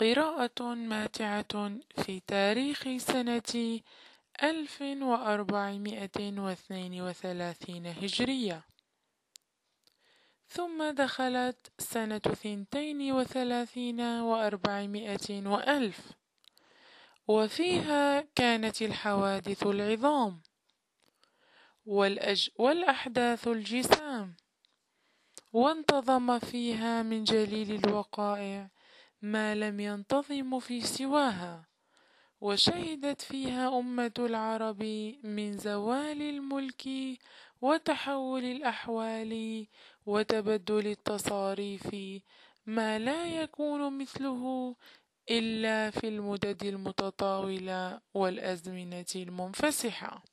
قراءة ماتعة في تاريخ سنة 1432 هجرية، ثم دخلت سنة 32 و400 وألف، وفيها كانت الحوادث العظام والأحداث الجسام، وانتظم فيها من جليل الوقائع ما لم ينتظم في سواها، وشهدت فيها أمة العرب من زوال الملك وتحول الأحوال وتبدل التصاريف ما لا يكون مثله إلا في المدد المتطاولة والأزمنة المنفسحة.